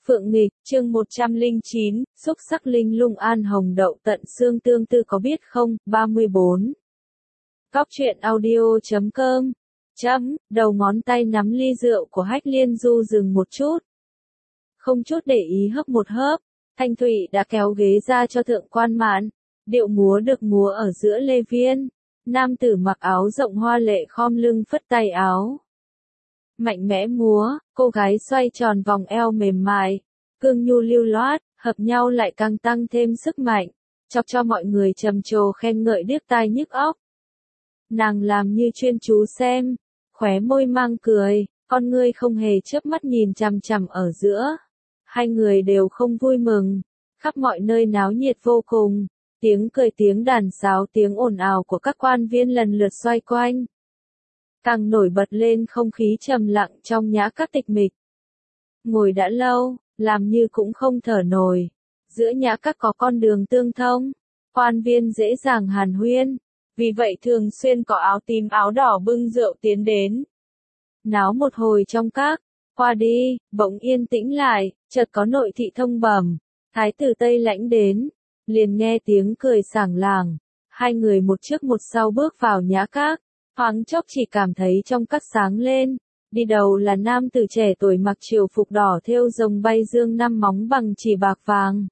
Phượng nghịch, chương 109, xúc sắc linh lung an hồng đậu tận xương tương tư có biết không, 34. Góc truyện audio.com. Đầu ngón tay nắm ly rượu của Hách Liên Du dừng một chút. Không chút để ý hấp một hớp, Thanh Thủy đã kéo ghế ra cho Thượng Quan Mạn. Điệu múa được múa ở giữa lê viên. Nam tử mặc áo rộng hoa lệ khom lưng phất tay áo. Mạnh mẽ múa, cô gái xoay tròn vòng eo mềm mại, cương nhu lưu loát, hợp nhau lại càng tăng thêm sức mạnh, chọc cho mọi người trầm trồ khen ngợi điếc tai nhức óc. Nàng làm như chuyên chú xem, khóe môi mang cười, con ngươi không hề chớp mắt nhìn chằm chằm ở giữa. Hai người đều không vui mừng, khắp mọi nơi náo nhiệt vô cùng, tiếng cười tiếng đàn sáo tiếng ồn ào của các quan viên lần lượt xoay quanh. Càng nổi bật lên không khí trầm lặng trong nhã các tịch mịch. Ngồi đã lâu, làm như cũng không thở nổi. Giữa nhã các có con đường tương thông, quan viên dễ dàng hàn huyên, vì vậy thường xuyên có áo tím áo đỏ bưng rượu tiến đến. Náo một hồi trong các, qua đi, bỗng yên tĩnh lại, chợt có nội thị thông bẩm, thái tử Tây Lãnh đến, liền nghe tiếng cười sảng làng, hai người một trước một sau bước vào nhã các. Thoáng chốc chỉ cảm thấy trong các sáng lên, đi đầu là nam tử trẻ tuổi mặc triều phục đỏ thêu rồng bay dương năm móng bằng chỉ bạc vàng.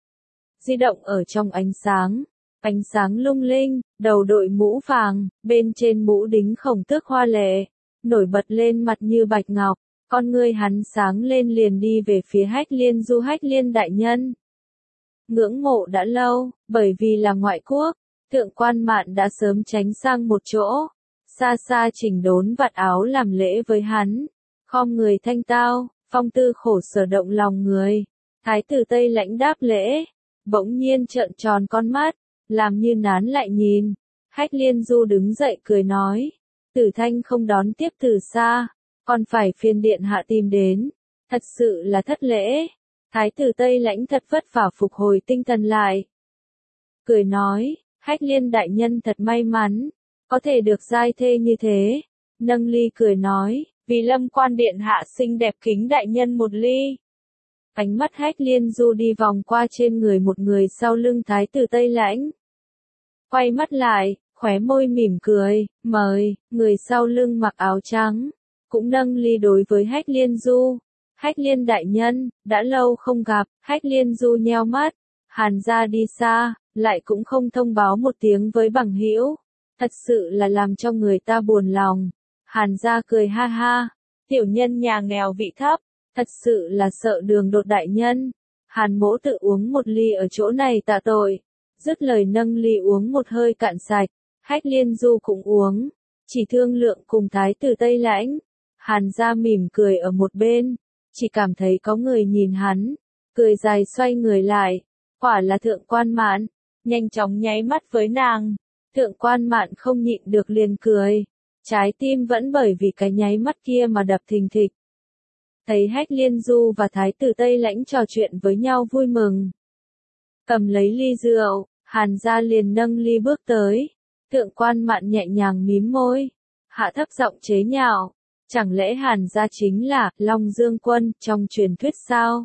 Di động ở trong ánh sáng lung linh, đầu đội mũ vàng, bên trên mũ đính khổng tước hoa lệ, nổi bật lên mặt như bạch ngọc, con ngươi hắn sáng lên liền đi về phía Hách Liên Du Hách Liên đại nhân. Ngưỡng mộ đã lâu, bởi vì là ngoại quốc, Thượng Quan Mạn đã sớm tránh sang một chỗ. Xa xa chỉnh đốn vạt áo làm lễ với hắn, khom người thanh tao, phong tư khổ sở động lòng người. Thái tử Tây Lãnh đáp lễ, bỗng nhiên trợn tròn con mắt, làm như nán lại nhìn. Hách Liên Du đứng dậy cười nói, Tử Thanh không đón tiếp từ xa, còn phải phiền điện hạ tìm đến, thật sự là thất lễ. Thái tử Tây Lãnh thật vất vả phục hồi tinh thần lại. Cười nói, Hách Liên đại nhân thật may mắn. Có thể được giai thê như thế, nâng ly cười nói, vì Lâm quan điện hạ xinh đẹp kính đại nhân một ly. Ánh mắt Hách Liên Du đi vòng qua trên người một người sau lưng thái tử Tây Lãnh. Quay mắt lại, khóe môi mỉm cười, mời, người sau lưng mặc áo trắng, cũng nâng ly đối với Hách Liên Du. Hách Liên đại nhân, đã lâu không gặp, Hách Liên Du nheo mắt, Hàn gia đi xa, lại cũng không thông báo một tiếng với bằng hữu. Thật sự là làm cho người ta buồn lòng. Hàn gia cười ha ha. Tiểu nhân nhà nghèo vị thấp. Thật sự là sợ đường đột đại nhân. Hàn mỗ tự uống một ly ở chỗ này tạ tội. Dứt lời nâng ly uống một hơi cạn sạch. Hách Liên Du cũng uống. Chỉ thương lượng cùng thái tử Tây Lãnh. Hàn gia mỉm cười ở một bên. Chỉ cảm thấy có người nhìn hắn. Cười dài xoay người lại. Quả là Thượng Quan Mạn. Nhanh chóng nháy mắt với nàng. Thượng Quan Mạn không nhịn được liền cười, trái tim vẫn bởi vì cái nháy mắt kia mà đập thình thịch. Thấy Hách Liên Du và thái tử Tây Lãnh trò chuyện với nhau vui mừng. Cầm lấy ly rượu, Hàn gia liền nâng ly bước tới. Thượng Quan Mạn nhẹ nhàng mím môi, hạ thấp giọng chế nhạo, chẳng lẽ Hàn gia chính là Long Dương Quân trong truyền thuyết sao?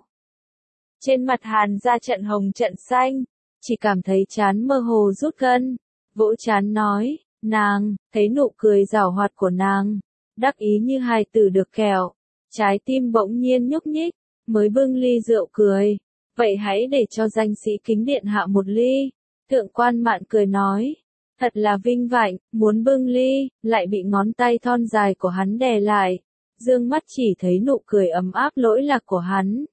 Trên mặt Hàn gia trận hồng trận xanh, chỉ cảm thấy trán mơ hồ rút gân. Vỗ trán nói, nàng, thấy nụ cười giảo hoạt của nàng, đắc ý như hài tử được kẹo, trái tim bỗng nhiên nhúc nhích, mới bưng ly rượu cười, vậy hãy để cho danh sĩ kính điện hạ một ly. Thượng Quan Mạn cười nói, thật là vinh vạnh, muốn bưng ly, lại bị ngón tay thon dài của hắn đè lại, dương mắt chỉ thấy nụ cười ấm áp lỗi lạc của hắn.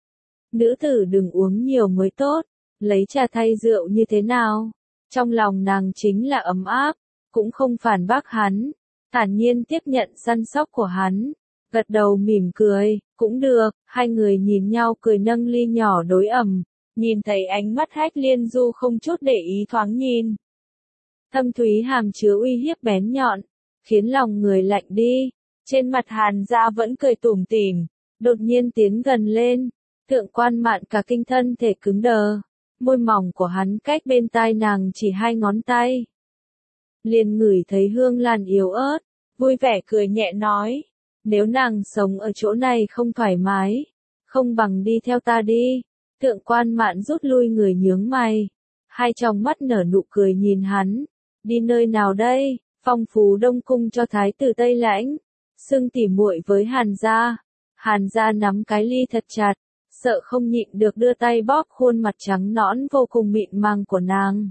Nữ tử đừng uống nhiều mới tốt, lấy trà thay rượu như thế nào? Trong lòng nàng chính là ấm áp, cũng không phản bác hắn, thản nhiên tiếp nhận săn sóc của hắn, gật đầu mỉm cười, cũng được, hai người nhìn nhau cười nâng ly nhỏ đối ẩm, nhìn thấy ánh mắt Hách Liên Du không chút để ý thoáng nhìn. Thâm thúy hàm chứa uy hiếp bén nhọn, khiến lòng người lạnh đi, trên mặt Hàn gia vẫn cười tủm tỉm, đột nhiên tiến gần lên, Thượng Quan Mạn cả kinh thân thể cứng đờ. Môi mỏng của hắn cách bên tai nàng chỉ 2 ngón tay. Liền ngửi thấy hương lan yếu ớt, vui vẻ cười nhẹ nói, nếu nàng sống ở chỗ này không thoải mái, không bằng đi theo ta đi. Thượng quan Mạn rút lui người nhướng mày, hai tròng mắt nở nụ cười nhìn hắn. Đi nơi nào đây? Phong Phú Đông cung cho thái tử Tây Lãnh. Xưng tỉ muội với Hàn gia. Hàn gia nắm cái ly thật chặt, sợ không nhịn được đưa tay bóp khuôn mặt trắng nõn vô cùng mịn màng của nàng.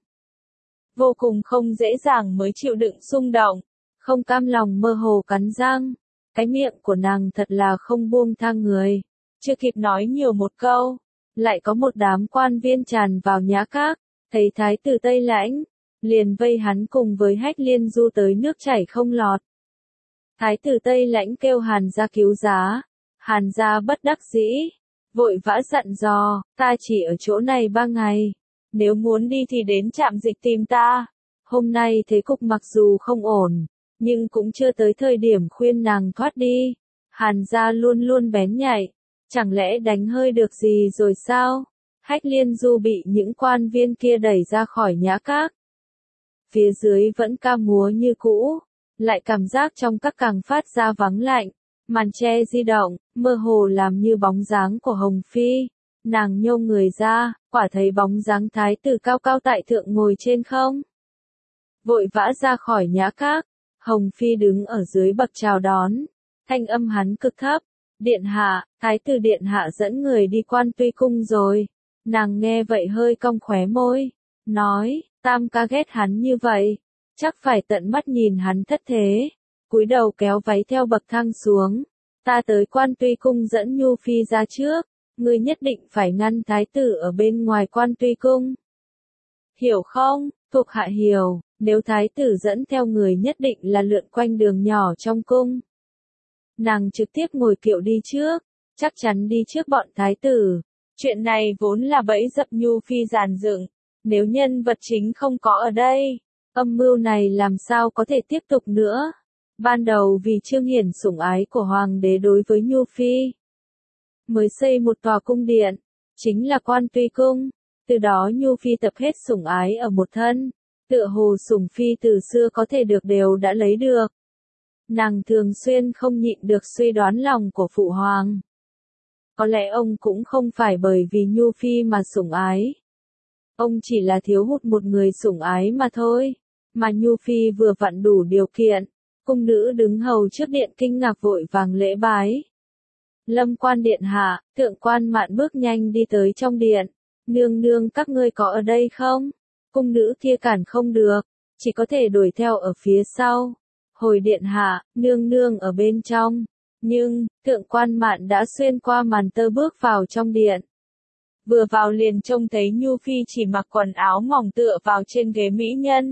Vô cùng không dễ dàng mới chịu đựng xung động, không cam lòng mơ hồ cắn răng. Cái miệng của nàng thật là không buông tha người. Chưa kịp nói nhiều một câu, lại có một đám quan viên tràn vào nhã các, thấy thái tử Tây Lãnh, liền vây hắn cùng với Hách Liên Du tới nước chảy không lọt. Thái tử Tây Lãnh kêu Hàn gia cứu giá, Hàn gia bất đắc dĩ, vội vã dặn dò, ta chỉ ở chỗ này 3 ngày, nếu muốn đi thì đến trạm dịch tìm ta. Hôm nay thế cục mặc dù không ổn, nhưng cũng chưa tới thời điểm khuyên nàng thoát đi. Hàn gia luôn luôn bén nhạy, chẳng lẽ đánh hơi được gì rồi sao? Hách Liên Du bị những quan viên kia đẩy ra khỏi nhã các. Phía dưới vẫn ca múa như cũ, lại cảm giác trong các càng phát ra vắng lạnh, màn che di động, mơ hồ làm như bóng dáng của Hồng Phi. Nàng nhô người ra, quả thấy bóng dáng thái tử cao cao tại thượng ngồi trên không. Vội vã ra khỏi nhã các, Hồng Phi đứng ở dưới bậc chào đón, thanh âm hắn cực thấp, điện hạ, thái tử điện hạ dẫn người đi Quan Tuy cung rồi. Nàng nghe vậy hơi cong khóe môi, nói, tam ca ghét hắn như vậy, chắc phải tận mắt nhìn hắn thất thế. Cúi đầu kéo váy theo bậc thang xuống, ta tới Quan Tuy cung dẫn Nhu Phi ra trước, ngươi nhất định phải ngăn thái tử ở bên ngoài Quan Tuy cung. Hiểu không? Thuộc hạ hiểu, nếu thái tử dẫn theo người nhất định là lượn quanh đường nhỏ trong cung. Nàng trực tiếp ngồi kiệu đi trước, chắc chắn đi trước bọn thái tử. Chuyện này vốn là bẫy dập Nhu Phi dàn dựng, nếu nhân vật chính không có ở đây, âm mưu này làm sao có thể tiếp tục nữa. Ban đầu vì trương hiển sủng ái của hoàng đế đối với Nhu Phi, mới xây một tòa cung điện, chính là Quan Tuy cung. Từ đó Nhu Phi tập hết sủng ái ở một thân, tựa hồ sủng phi từ xưa có thể được đều đã lấy được. Nàng thường xuyên không nhịn được suy đoán lòng của phụ hoàng. Có lẽ ông cũng không phải bởi vì Nhu Phi mà sủng ái. Ông chỉ là thiếu hụt một người sủng ái mà thôi. Mà Nhu Phi vừa vặn đủ điều kiện. Cung nữ đứng hầu trước điện kinh ngạc vội vàng lễ bái. Lâm quan điện hạ, Thượng quan Mạn bước nhanh đi tới trong điện. Nương nương các ngươi có ở đây không? Cung nữ kia cản không được, chỉ có thể đuổi theo ở phía sau. Hồi điện hạ, nương nương ở bên trong. Nhưng, Thượng quan Mạn đã xuyên qua màn tơ bước vào trong điện. Vừa vào liền trông thấy Nhu Phi chỉ mặc quần áo mỏng tựa vào trên ghế mỹ nhân.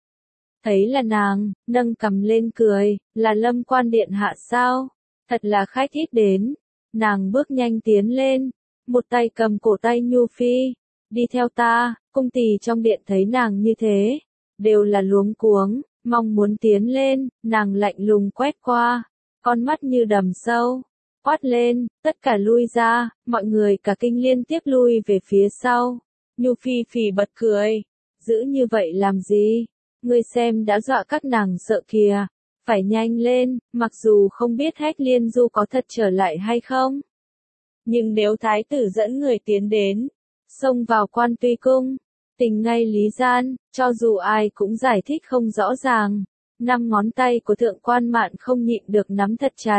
Thấy là nàng, nâng cằm lên cười, là Lâm quan điện hạ sao? Thật là khách ít đến. Nàng bước nhanh tiến lên, một tay cầm cổ tay Nhu Phi. Đi theo ta. Cung tỳ trong điện thấy nàng như thế, đều là luống cuống, mong muốn tiến lên. Nàng lạnh lùng quét qua, con mắt như đầm sâu, quát lên, tất cả lui ra. Mọi người cả kinh liên tiếp lui về phía sau. Nhu Phi phì bật cười, giữ như vậy làm gì? Ngươi xem đã dọa các nàng sợ kìa. Phải nhanh lên, mặc dù không biết Hách Liên Du có thật trở lại hay không. Nhưng nếu thái tử dẫn người tiến đến, xông vào Quan Tuy cung, tình ngay lý gian, cho dù ai cũng giải thích không rõ ràng. 5 ngón tay của Thượng quan Mạn không nhịn được nắm thật chặt.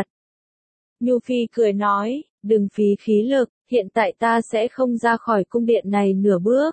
Nhu Phi cười nói, đừng phí khí lực, hiện tại ta sẽ không ra khỏi cung điện này nửa bước.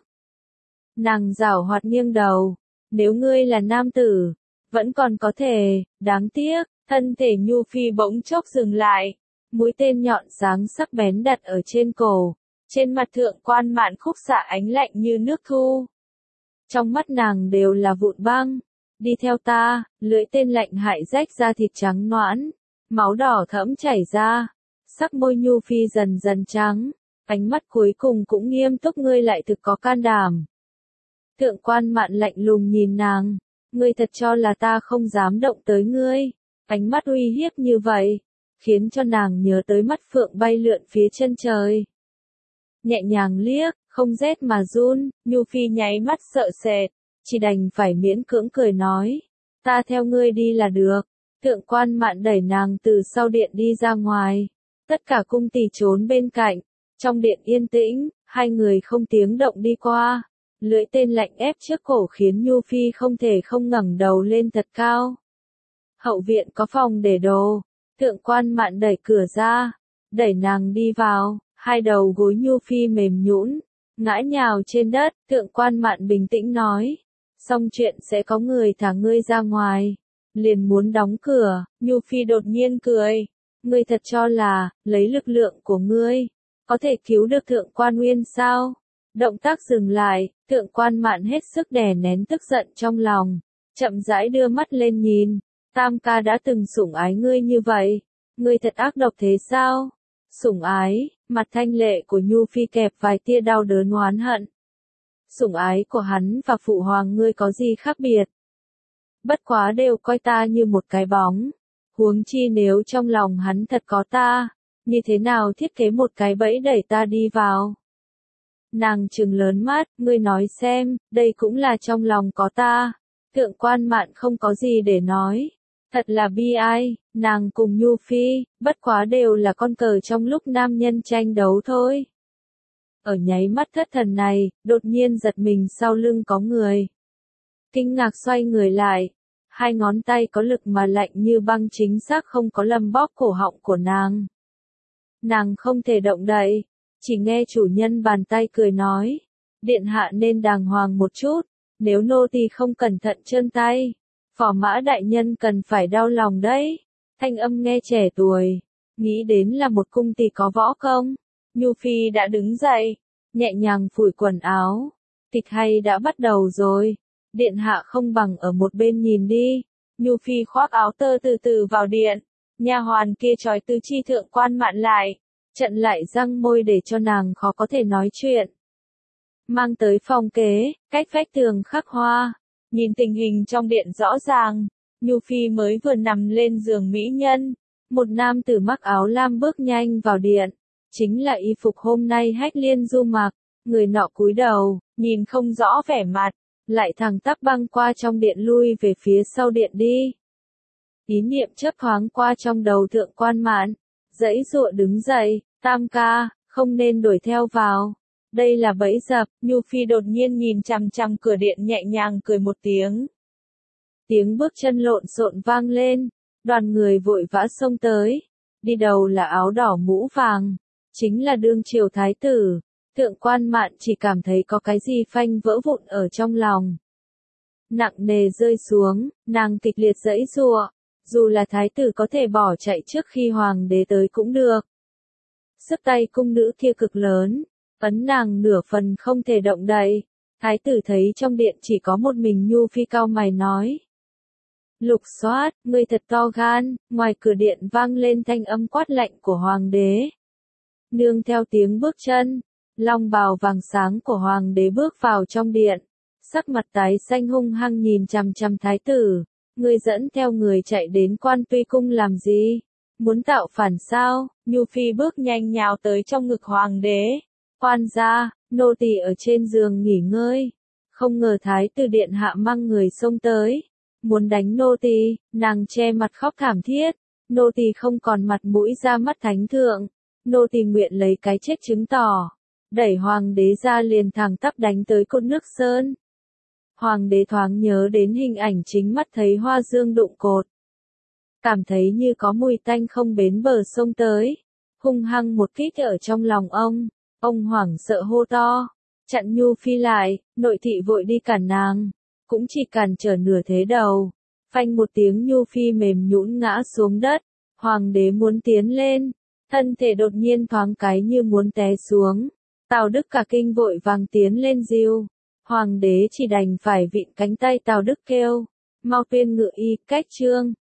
Nàng giảo hoạt nghiêng đầu, nếu ngươi là nam tử, vẫn còn có thể, đáng tiếc. Thân thể Nhu Phi bỗng chốc dừng lại, mũi tên nhọn sáng sắc bén đặt ở trên cổ. Trên mặt Thượng quan Mạn khúc xạ ánh lạnh như nước thu. Trong mắt nàng đều là vụn băng. Đi theo ta, lưỡi tên lạnh hại rách ra thịt trắng nõn, máu đỏ thẫm chảy ra. Sắc môi Nhu Phi dần dần trắng, ánh mắt cuối cùng cũng nghiêm túc, ngươi lại thực có can đảm. Thượng quan Mạn lạnh lùng nhìn nàng, ngươi thật cho là ta không dám động tới ngươi? Ánh mắt uy hiếp như vậy, khiến cho nàng nhớ tới mắt phượng bay lượn phía chân trời. Nhẹ nhàng liếc, không rét mà run. Nhu Phi nháy mắt sợ sệt, chỉ đành phải miễn cưỡng cười nói, ta theo ngươi đi là được. Thượng quan Mạn đẩy nàng từ sau điện đi ra ngoài, Tất cả cung tỳ trốn bên cạnh, trong điện yên tĩnh, hai người không tiếng động đi qua. Lưỡi tên lạnh ép trước cổ khiến Nhu Phi không thể không ngẩng đầu lên thật cao. Hậu viện có phòng để đồ, Thượng Quan Mạn đẩy cửa ra, đẩy nàng đi vào, hai đầu gối Nhu Phi mềm nhũn, ngã nhào trên đất. Thượng Quan Mạn bình tĩnh nói, xong chuyện sẽ có người thả ngươi ra ngoài. Liền muốn đóng cửa, Nhu Phi đột nhiên cười, ngươi thật cho là, lấy lực lượng của ngươi, có thể cứu được Thượng Quan Uyên sao? Động tác dừng lại, Thượng Quan Mạn hết sức đè nén tức giận trong lòng, chậm rãi đưa mắt lên nhìn, Tam ca đã từng sủng ái ngươi như vậy, ngươi thật ác độc thế sao? Sủng ái, mặt thanh lệ của Nhu Phi kẹp vài tia đau đớn oán hận. Sủng ái của hắn và phụ hoàng ngươi có gì khác biệt? Bất quá đều coi ta như một cái bóng, huống chi nếu trong lòng hắn thật có ta, như thế nào thiết kế một cái bẫy đẩy ta đi vào? Nàng trừng lớn mắt, ngươi nói xem, đây cũng là trong lòng có ta. Thượng Quan Mạn không có gì để nói. Thật là bi ai, nàng cùng Nhu Phi, bất quá đều là con cờ trong lúc nam nhân tranh đấu thôi. Ở nháy mắt thất thần này, đột nhiên giật mình sau lưng có người. Kinh ngạc xoay người lại, hai ngón tay có lực mà lạnh như băng chính xác không có lầm bóp cổ họng của nàng. Nàng không thể động đậy, chỉ nghe chủ nhân bàn tay cười nói, điện hạ nên đàng hoàng một chút, nếu nô tỳ không cẩn thận trơn tay, Phò Mã đại nhân cần phải đau lòng đấy. Thanh âm nghe trẻ tuổi, nghĩ đến là một cung tỳ có võ công. Nhu Phi đã đứng dậy, nhẹ nhàng phủi quần áo, kịch hay đã bắt đầu rồi, điện hạ không bằng ở một bên nhìn đi. Nhu Phi khoác áo tơ từ từ vào điện, nha hoàn kia trói tứ chi Thượng Quan Mạn lại, chặn lại răng môi để cho nàng khó có thể nói chuyện. Mang tới phòng kế, cách vách tường khắc hoa, nhìn tình hình trong điện rõ ràng, Nhu Phi mới vừa nằm lên giường mỹ nhân, một nam tử mặc áo lam bước nhanh vào điện, chính là y phục hôm nay Hách Liên Du mặc, người nọ cúi đầu, nhìn không rõ vẻ mặt, lại thẳng tắp băng qua trong điện lui về phía sau điện đi. Ý niệm chớp thoáng qua trong đầu Thượng Quan Mạn, giãy giụa đứng dậy, Tam ca, không nên đuổi theo vào. Đây là bẫy dập. Nhu Phi đột nhiên nhìn chằm chằm cửa điện nhẹ nhàng cười một tiếng. Tiếng bước chân lộn xộn vang lên, đoàn người vội vã xông tới. Đi đầu là áo đỏ mũ vàng, chính là đương triều thái tử. Thượng Quan Mạn chỉ cảm thấy có cái gì phanh vỡ vụn ở trong lòng. Nặng nề rơi xuống, nàng kịch liệt giãy giụa, dù là thái tử có thể bỏ chạy trước khi hoàng đế tới cũng được. Sức tay cung nữ kia cực lớn, ấn nàng nửa phần không thể động đậy. Thái tử thấy trong điện chỉ có một mình Nhu Phi cau mày nói. Lục Soát, ngươi thật to gan. Ngoài cửa điện vang lên thanh âm quát lạnh của hoàng đế. Nương theo tiếng bước chân, long bào vàng sáng của hoàng đế bước vào trong điện, sắc mặt tái xanh hung hăng nhìn chằm chằm thái tử. Ngươi dẫn theo người chạy đến Quan Tuy cung làm gì? Muốn tạo phản sao? Nhu Phi bước nhanh nhào tới trong ngực hoàng đế. Quan gia, nô tỳ ở trên giường nghỉ ngơi. Không ngờ thái tử điện hạ mang người xông tới, muốn đánh nô tỳ. Nàng che mặt khóc thảm thiết. Nô tỳ không còn mặt mũi ra mắt thánh thượng. Nô tỳ nguyện lấy cái chết chứng tỏ. Đẩy hoàng đế ra liền thẳng tắp đánh tới cột nước sơn. Hoàng đế thoáng nhớ đến hình ảnh chính mắt thấy hoa dương đụng cột. Cảm thấy như có mùi tanh không bến bờ sông tới. Hung hăng một kích ở trong lòng ông. Ông hoảng sợ hô to. Chặn Nhu Phi lại, nội thị vội đi cản nàng. Cũng chỉ cản trở nửa thế đầu. Phanh một tiếng Nhu Phi mềm nhũn ngã xuống đất. Hoàng đế muốn tiến lên. Thân thể đột nhiên thoáng cái như muốn té xuống. Tào Đức cả kinh vội vàng tiến lên dìu. Hoàng đế chỉ đành phải vịn cánh tay Tào Đức kêu. Mau tuyên ngự y, cách trương.